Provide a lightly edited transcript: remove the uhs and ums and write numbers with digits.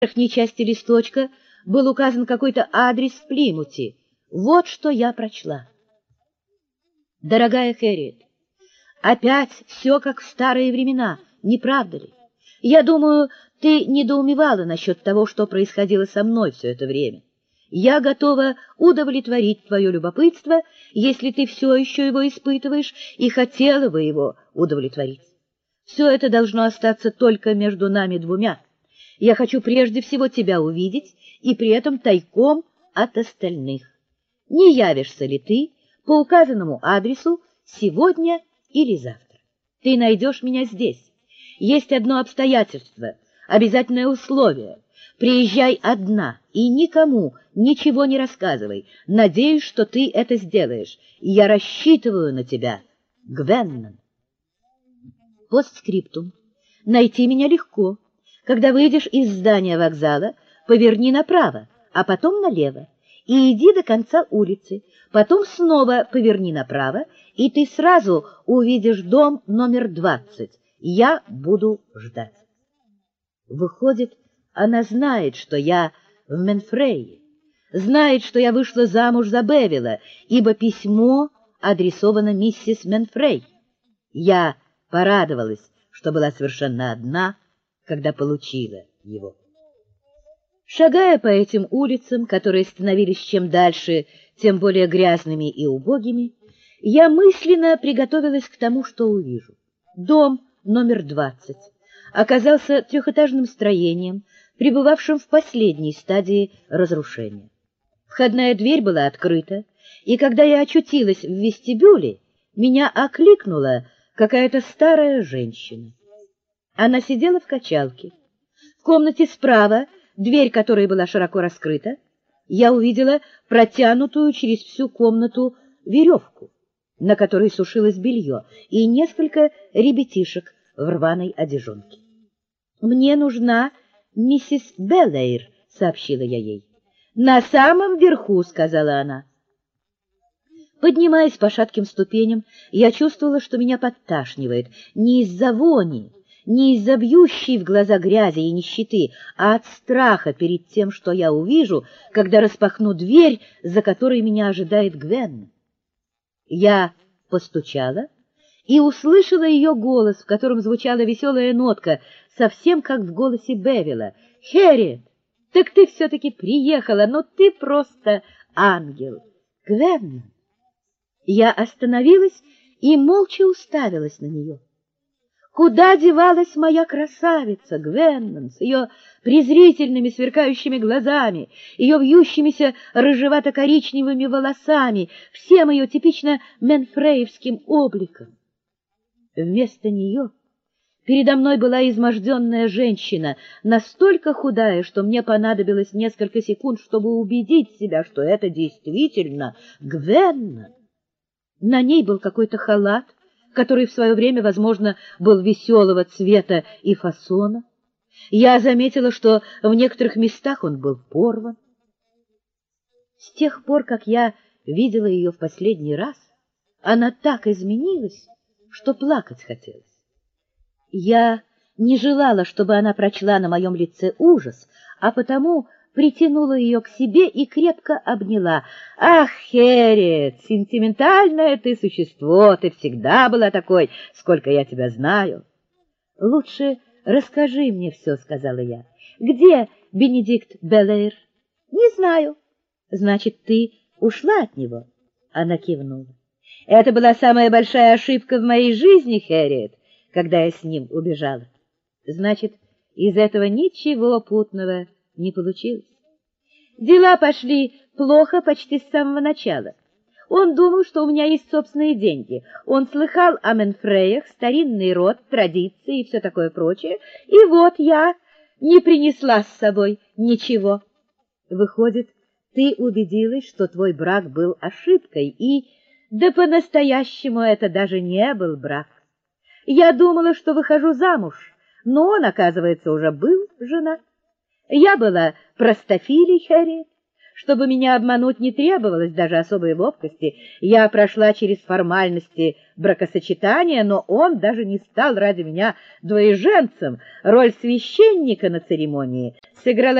верхней части листочка был указан какой-то адрес в Плимуте. Вот что я прочла. Дорогая Хэрриет, опять все как в старые времена, не правда ли? Я думаю, ты недоумевала насчет того, что происходило со мной все это время. Я готова удовлетворить твое любопытство, если ты все еще его испытываешь и хотела бы его удовлетворить. Все это должно остаться только между нами двумя. Я хочу прежде всего тебя увидеть, и при этом тайком от остальных. Не явишься ли ты по указанному адресу сегодня или завтра? Ты найдешь меня здесь. Есть одно обстоятельство, обязательное условие. Приезжай одна и никому ничего не рассказывай. Надеюсь, что ты это сделаешь. Я рассчитываю на тебя. Гвеннон. Постскриптум. Найти меня легко. Когда выйдешь из здания вокзала, поверни направо, а потом налево, и иди до конца улицы. Потом снова поверни направо, и ты сразу увидишь дом номер 20. Я буду ждать. Выходит, она знает, что я в Менфрее, знает, что я вышла замуж за Бевилла, ибо письмо адресовано миссис Менфрей. Я порадовалась, что была совершенно одна, когда получила его. Шагая по этим улицам, которые становились чем дальше, тем более грязными и убогими, я мысленно приготовилась к тому, что увижу. Дом номер 20 оказался трехэтажным строением, пребывавшим в последней стадии разрушения. Входная дверь была открыта, и когда я очутилась в вестибюле, меня окликнула какая-то старая женщина. Она сидела в качалке. В комнате справа, дверь которой была широко раскрыта, я увидела протянутую через всю комнату веревку, на которой сушилось белье, и несколько ребятишек в рваной одежонке. «Мне нужна миссис Белэйр», — сообщила я ей. «На самом верху», — сказала она. Поднимаясь по шатким ступеням, я чувствовала, что меня подташнивает не из-за вони, не из-за бьющей в глаза грязи и нищеты, а от страха перед тем, что я увижу, когда распахну дверь, за которой меня ожидает Гвен. Я постучала и услышала ее голос, в котором звучала веселая нотка, совсем как в голосе Бевилла. «Хэрриет, так ты все-таки приехала, но ты просто ангел! Гвен!» Я остановилась и молча уставилась на нее. Куда девалась моя красавица Гвеннон с ее презрительными сверкающими глазами, ее вьющимися рыжевато-коричневыми волосами, всем ее типично менфреевским обликом? Вместо нее передо мной была изможденная женщина, настолько худая, что мне понадобилось несколько секунд, чтобы убедить себя, что это действительно Гвеннон. На ней был какой-то халат, который в свое время, возможно, был веселого цвета и фасона. Я заметила, что в некоторых местах он был порван. С тех пор, как я видела ее в последний раз, она так изменилась, что плакать хотелось. Я не желала, чтобы она прочла на моем лице ужас, а потому притянула ее к себе и крепко обняла. «Ах, Хэрриет, сентиментальное ты существо, ты всегда была такой, сколько я тебя знаю!» «Лучше расскажи мне все», — сказала я. «Где Бенедикт Белэйр?» «Не знаю». «Значит, ты ушла от него?» Она кивнула. «Это была самая большая ошибка в моей жизни, Хэрриет, когда я с ним убежала. Значит, из этого ничего путного не получилось. Дела пошли плохо почти с самого начала. Он думал, что у меня есть собственные деньги. Он слыхал о Менфреях, старинный род, традиции и все такое прочее. И вот я не принесла с собой ничего. Выходит, ты убедилась, что твой брак был ошибкой, и да по-настоящему это даже не был брак. Я думала, что выхожу замуж, но он, оказывается, уже был женат. Я была простофилей, Хэрриет. Чтобы меня обмануть, не требовалось даже особой ловкости. Я прошла через формальности бракосочетания, но он даже не стал ради меня двоеженцем. Роль священника на церемонии сыграла